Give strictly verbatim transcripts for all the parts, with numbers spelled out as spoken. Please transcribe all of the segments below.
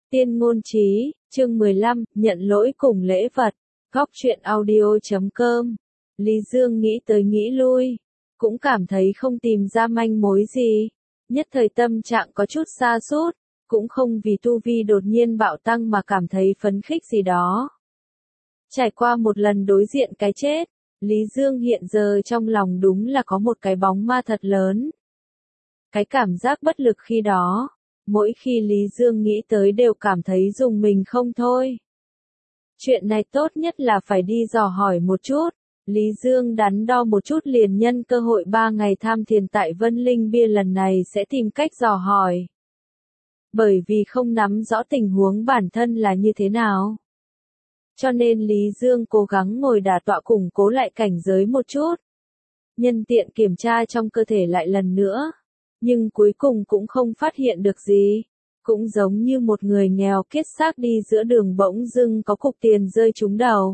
Tiên ngôn trí, chương mười lăm, nhận lỗi cùng lễ vật. Góc truyện audio chấm com. Lý Dương nghĩ tới nghĩ lui, cũng cảm thấy không tìm ra manh mối gì. Nhất thời tâm trạng có chút sa sút, cũng không vì tu vi đột nhiên bạo tăng mà cảm thấy phấn khích gì đó. Trải qua một lần đối diện cái chết, Lý Dương hiện giờ trong lòng đúng là có một cái bóng ma thật lớn. Cái cảm giác bất lực khi đó, mỗi khi Lý Dương nghĩ tới đều cảm thấy rùng mình không thôi. Chuyện này tốt nhất là phải đi dò hỏi một chút. Lý Dương đắn đo một chút liền nhân cơ hội ba ngày tham thiền tại Vân Linh Bia lần này sẽ tìm cách dò hỏi. Bởi vì không nắm rõ tình huống bản thân là như thế nào, cho nên Lý Dương cố gắng ngồi đả tọa củng cố lại cảnh giới một chút. Nhân tiện kiểm tra trong cơ thể lại lần nữa. Nhưng cuối cùng cũng không phát hiện được gì. Cũng giống như một người nghèo kiết xác đi giữa đường bỗng dưng có cục tiền rơi trúng đầu.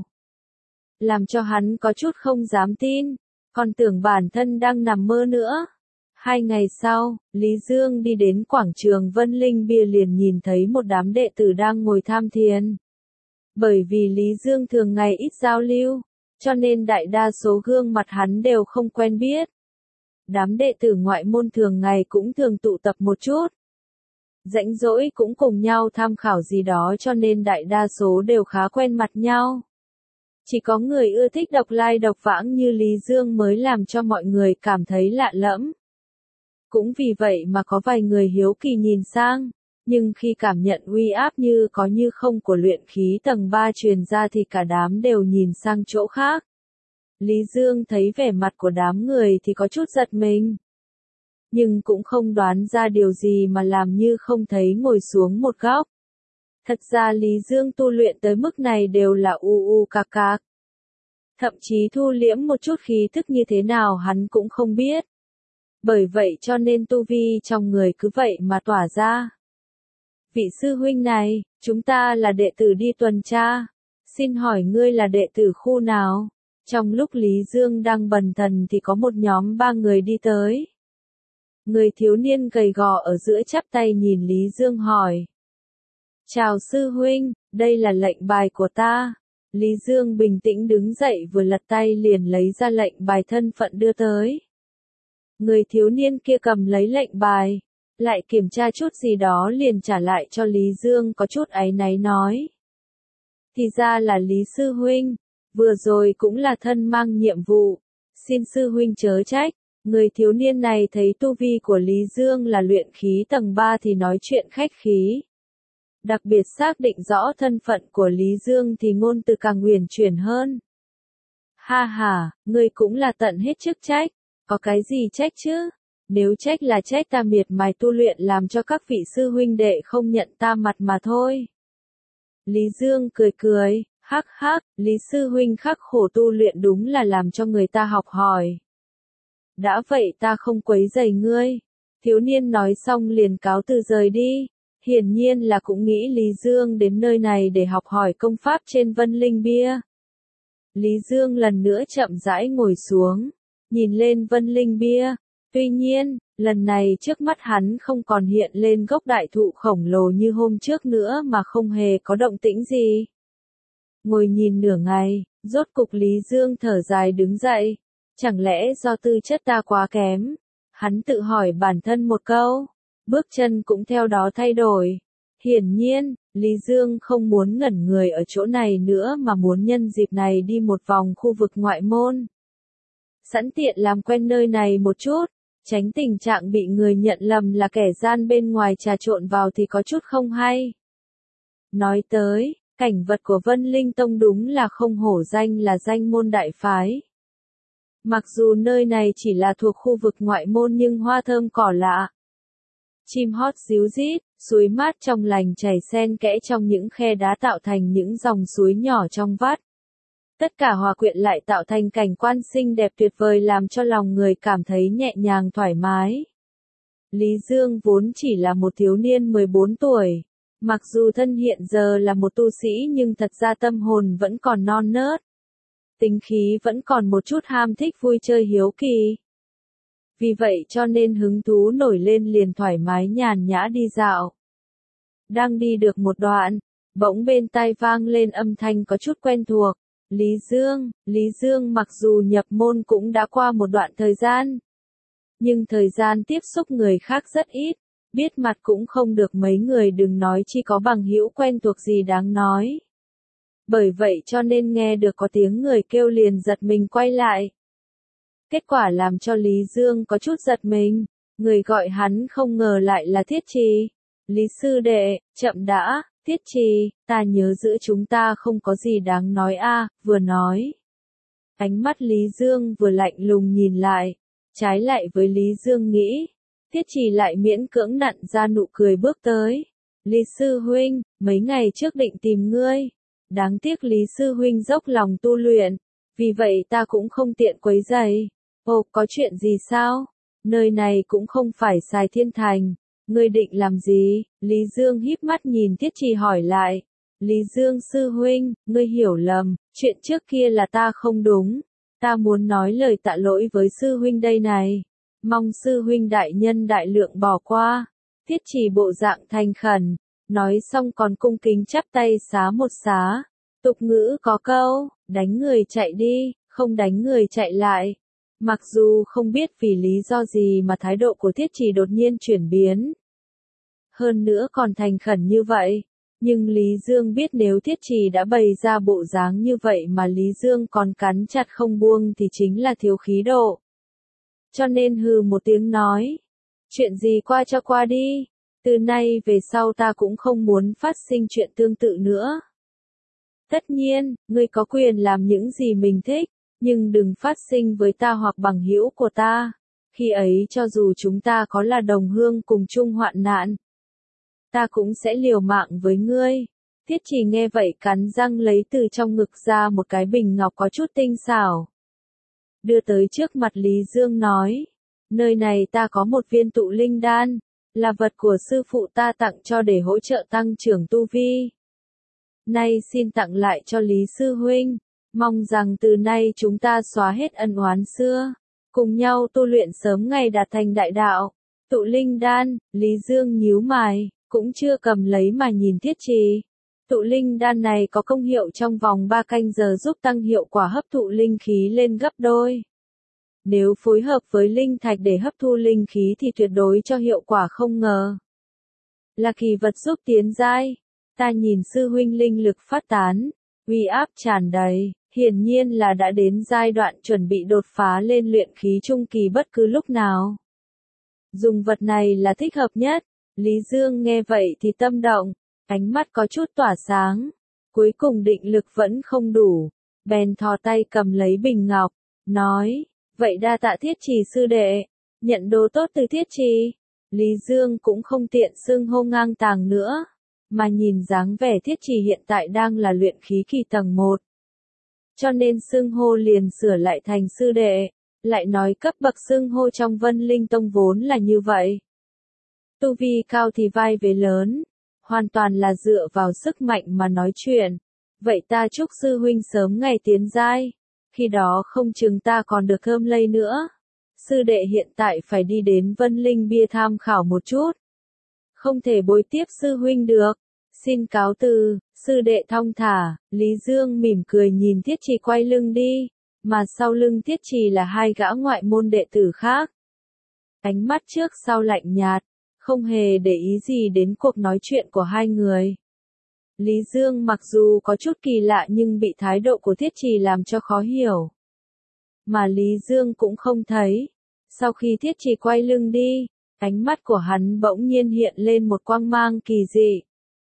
Làm cho hắn có chút không dám tin, còn tưởng bản thân đang nằm mơ nữa. Hai ngày sau, Lý Dương đi đến quảng trường Vân Linh Bia liền nhìn thấy một đám đệ tử đang ngồi tham thiền. Bởi vì Lý Dương thường ngày ít giao lưu, cho nên đại đa số gương mặt hắn đều không quen biết. Đám đệ tử ngoại môn thường ngày cũng thường tụ tập một chút. Rảnh rỗi cũng cùng nhau tham khảo gì đó cho nên đại đa số đều khá quen mặt nhau. Chỉ có người ưa thích độc lai độc vãng như Lý Dương mới làm cho mọi người cảm thấy lạ lẫm. Cũng vì vậy mà có vài người hiếu kỳ nhìn sang, nhưng khi cảm nhận uy áp như có như không của luyện khí tầng ba truyền ra thì cả đám đều nhìn sang chỗ khác. Lý Dương thấy vẻ mặt của đám người thì có chút giật mình. Nhưng cũng không đoán ra điều gì mà làm như không thấy ngồi xuống một góc. Thật ra Lý Dương tu luyện tới mức này đều là u u cạc cạc. Thậm chí thu liễm một chút khí thức như thế nào hắn cũng không biết. Bởi vậy cho nên tu vi trong người cứ vậy mà tỏa ra. Vị sư huynh này, chúng ta là đệ tử đi tuần tra. Xin hỏi ngươi là đệ tử khu nào? Trong lúc Lý Dương đang bần thần thì có một nhóm ba người đi tới. Người thiếu niên gầy gò ở giữa chắp tay nhìn Lý Dương hỏi. Chào sư huynh, đây là lệnh bài của ta. Lý Dương bình tĩnh đứng dậy vừa lật tay liền lấy ra lệnh bài thân phận đưa tới. Người thiếu niên kia cầm lấy lệnh bài, lại kiểm tra chút gì đó liền trả lại cho Lý Dương có chút áy náy nói. Thì ra là Lý sư huynh. Vừa rồi cũng là thân mang nhiệm vụ, xin sư huynh chớ trách. Người thiếu niên này thấy tu vi của Lý Dương là luyện khí tầng ba thì nói chuyện khách khí. Đặc biệt xác định rõ thân phận của Lý Dương thì ngôn từ càng uyển chuyển hơn. Ha ha, ngươi cũng là tận hết chức trách, có cái gì trách chứ? Nếu trách là trách ta miệt mài tu luyện làm cho các vị sư huynh đệ không nhận ta mặt mà thôi. Lý Dương cười cười. Hắc hắc, Lý sư huynh khắc khổ tu luyện đúng là làm cho người ta học hỏi. Đã vậy ta không quấy rầy ngươi. Thiếu niên nói xong liền cáo từ rời đi. Hiển nhiên là cũng nghĩ Lý Dương đến nơi này để học hỏi công pháp trên Vân Linh Bia. Lý Dương lần nữa chậm rãi ngồi xuống, nhìn lên Vân Linh Bia. Tuy nhiên, lần này trước mắt hắn không còn hiện lên gốc đại thụ khổng lồ như hôm trước nữa mà không hề có động tĩnh gì. Ngồi nhìn nửa ngày, rốt cục Lý Dương thở dài đứng dậy. Chẳng lẽ do tư chất ta quá kém? Hắn tự hỏi bản thân một câu. Bước chân cũng theo đó thay đổi. Hiển nhiên, Lý Dương không muốn ngẩn người ở chỗ này nữa mà muốn nhân dịp này đi một vòng khu vực ngoại môn. Sẵn tiện làm quen nơi này một chút, tránh tình trạng bị người nhận lầm là kẻ gian bên ngoài trà trộn vào thì có chút không hay. Nói tới, cảnh vật của Vân Linh Tông đúng là không hổ danh là danh môn đại phái. Mặc dù nơi này chỉ là thuộc khu vực ngoại môn nhưng hoa thơm cỏ lạ. Chim hót ríu rít, suối mát trong lành chảy xen kẽ trong những khe đá tạo thành những dòng suối nhỏ trong vắt. Tất cả hòa quyện lại tạo thành cảnh quan xinh đẹp tuyệt vời làm cho lòng người cảm thấy nhẹ nhàng thoải mái. Lý Dương vốn chỉ là một thiếu niên mười bốn tuổi. Mặc dù thân hiện giờ là một tu sĩ nhưng thật ra tâm hồn vẫn còn non nớt. Tính khí vẫn còn một chút ham thích vui chơi hiếu kỳ. Vì vậy cho nên hứng thú nổi lên liền thoải mái nhàn nhã đi dạo. Đang đi được một đoạn, bỗng bên tai vang lên âm thanh có chút quen thuộc. Lý Dương, Lý Dương mặc dù nhập môn cũng đã qua một đoạn thời gian. Nhưng thời gian tiếp xúc người khác rất ít, biết mặt cũng không được mấy người, đừng nói chi có bằng hữu quen thuộc gì đáng nói. Bởi vậy cho nên nghe được có tiếng người kêu liền giật mình quay lại. Kết quả làm cho Lý Dương có chút giật mình, người gọi hắn không ngờ lại là Thiết Trì. Lý sư đệ, chậm đã, Thiết Trì, ta nhớ giữa chúng ta không có gì đáng nói a, vừa nói. Ánh mắt Lý Dương vừa lạnh lùng nhìn lại, trái lại với Lý Dương nghĩ, Thiết Trì lại miễn cưỡng nặn ra nụ cười bước tới. Lý sư huynh, mấy ngày trước định tìm ngươi. Đáng tiếc Lý sư huynh dốc lòng tu luyện, vì vậy ta cũng không tiện quấy rầy. Ồ, có chuyện gì sao? Nơi này cũng không phải Sài Thiên Thành, ngươi định làm gì? Lý Dương híp mắt nhìn Thiết Trì hỏi lại. Lý Dương sư huynh, ngươi hiểu lầm, chuyện trước kia là ta không đúng. Ta muốn nói lời tạ lỗi với sư huynh đây này. Mong sư huynh đại nhân đại lượng bỏ qua. Thiết Trì bộ dạng thành khẩn, nói xong còn cung kính chắp tay xá một xá. Tục ngữ có câu, đánh người chạy đi, không đánh người chạy lại. Mặc dù không biết vì lý do gì mà thái độ của Thiết Trì đột nhiên chuyển biến. Hơn nữa còn thành khẩn như vậy. Nhưng Lý Dương biết nếu Thiết Trì đã bày ra bộ dáng như vậy mà Lý Dương còn cắn chặt không buông thì chính là thiếu khí độ. Cho nên hừ một tiếng nói. Chuyện gì qua cho qua đi. Từ nay về sau ta cũng không muốn phát sinh chuyện tương tự nữa. Tất nhiên, ngươi có quyền làm những gì mình thích, nhưng đừng phát sinh với ta hoặc bằng hữu của ta. Khi ấy cho dù chúng ta có là đồng hương cùng chung hoạn nạn, ta cũng sẽ liều mạng với ngươi. Thiết Trì nghe vậy cắn răng lấy từ trong ngực ra một cái bình ngọc có chút tinh xảo. Đưa tới trước mặt Lý Dương nói, nơi này ta có một viên tụ linh đan, là vật của sư phụ ta tặng cho để hỗ trợ tăng trưởng tu vi. Nay xin tặng lại cho Lý sư huynh, mong rằng từ nay chúng ta xóa hết ân oán xưa, cùng nhau tu luyện sớm ngày đạt thành đại đạo. Tụ linh đan, Lý Dương nhíu mày, cũng chưa cầm lấy mà nhìn Thiết Trì. Tụ linh đan này có công hiệu trong vòng ba canh giờ giúp tăng hiệu quả hấp thụ linh khí lên gấp đôi. Nếu phối hợp với linh thạch để hấp thu linh khí thì tuyệt đối cho hiệu quả không ngờ. Là kỳ vật giúp tiến giai. Ta nhìn sư huynh linh lực phát tán, uy áp tràn đầy, hiển nhiên là đã đến giai đoạn chuẩn bị đột phá lên luyện khí trung kỳ bất cứ lúc nào. Dùng vật này là thích hợp nhất. Lý Dương nghe vậy thì tâm động, ánh mắt có chút tỏa sáng. Cuối cùng định lực vẫn không đủ, bèn thò tay cầm lấy bình ngọc, nói, vậy đa tạ Thiết Trì sư đệ, nhận đồ tốt từ Thiết Trì. Lý Dương cũng không tiện xưng hô ngang tàng nữa, mà nhìn dáng vẻ Thiết Trì hiện tại đang là luyện khí kỳ tầng một. Cho nên xưng hô liền sửa lại thành sư đệ, lại nói cấp bậc xưng hô trong Vân Linh Tông vốn là như vậy. Tu vi cao thì vai vế lớn, hoàn toàn là dựa vào sức mạnh mà nói chuyện. Vậy ta chúc sư huynh sớm ngày tiến giai, khi đó không chừng ta còn được thơm lây nữa. Sư đệ hiện tại phải đi đến Vân Linh Bia tham khảo một chút. Không thể bối tiếp sư huynh được. Xin cáo từ, sư đệ thong thả. Lý Dương mỉm cười nhìn Thiết Trì quay lưng đi, mà sau lưng Thiết Trì là hai gã ngoại môn đệ tử khác. Ánh mắt trước sau lạnh nhạt, không hề để ý gì đến cuộc nói chuyện của hai người. Lý Dương mặc dù có chút kỳ lạ nhưng bị thái độ của Thiết Trì làm cho khó hiểu. Mà Lý Dương cũng không thấy. Sau khi Thiết Trì quay lưng đi, ánh mắt của hắn bỗng nhiên hiện lên một quang mang kỳ dị.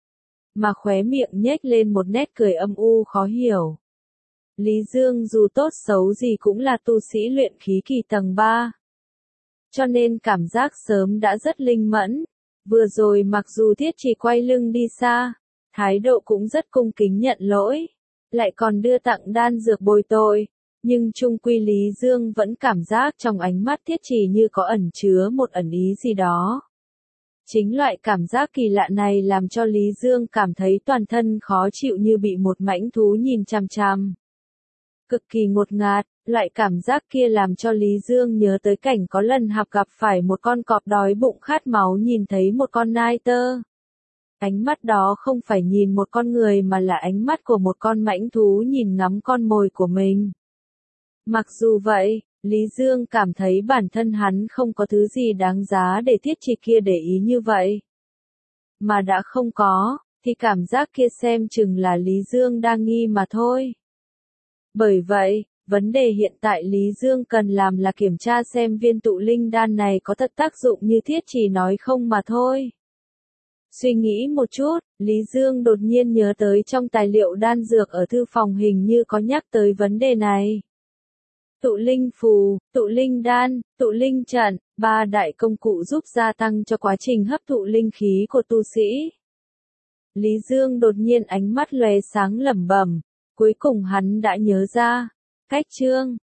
Mà khóe miệng nhếch lên một nét cười âm u khó hiểu. Lý Dương dù tốt xấu gì cũng là tu sĩ luyện khí kỳ tầng ba. Cho nên cảm giác sớm đã rất linh mẫn. Vừa rồi mặc dù Thiết Trì quay lưng đi xa, thái độ cũng rất cung kính nhận lỗi, lại còn đưa tặng đan dược bồi tội, nhưng chung quy Lý Dương vẫn cảm giác trong ánh mắt Thiết Trì như có ẩn chứa một ẩn ý gì đó. Chính loại cảm giác kỳ lạ này làm cho Lý Dương cảm thấy toàn thân khó chịu như bị một mãnh thú nhìn chằm chằm. Cực kỳ ngột ngạt, loại cảm giác kia làm cho Lý Dương nhớ tới cảnh có lần Hạp gặp phải một con cọp đói bụng khát máu nhìn thấy một con nai tơ. Ánh mắt đó không phải nhìn một con người mà là ánh mắt của một con mãnh thú nhìn ngắm con mồi của mình. Mặc dù vậy, Lý Dương cảm thấy bản thân hắn không có thứ gì đáng giá để thiết chỉ kia để ý như vậy. Mà đã không có, thì cảm giác kia xem chừng là Lý Dương đang nghi mà thôi. Bởi vậy, vấn đề hiện tại Lý Dương cần làm là kiểm tra xem viên tụ linh đan này có thật tác dụng như thiết chỉ nói không mà thôi. Suy nghĩ một chút, Lý Dương đột nhiên nhớ tới trong tài liệu đan dược ở thư phòng hình như có nhắc tới vấn đề này. Tụ linh phù, tụ linh đan, tụ linh trận, ba đại công cụ giúp gia tăng cho quá trình hấp thụ linh khí của tu sĩ. Lý Dương đột nhiên ánh mắt lóe sáng lẩm bẩm, cuối cùng hắn đã nhớ ra. Cách chương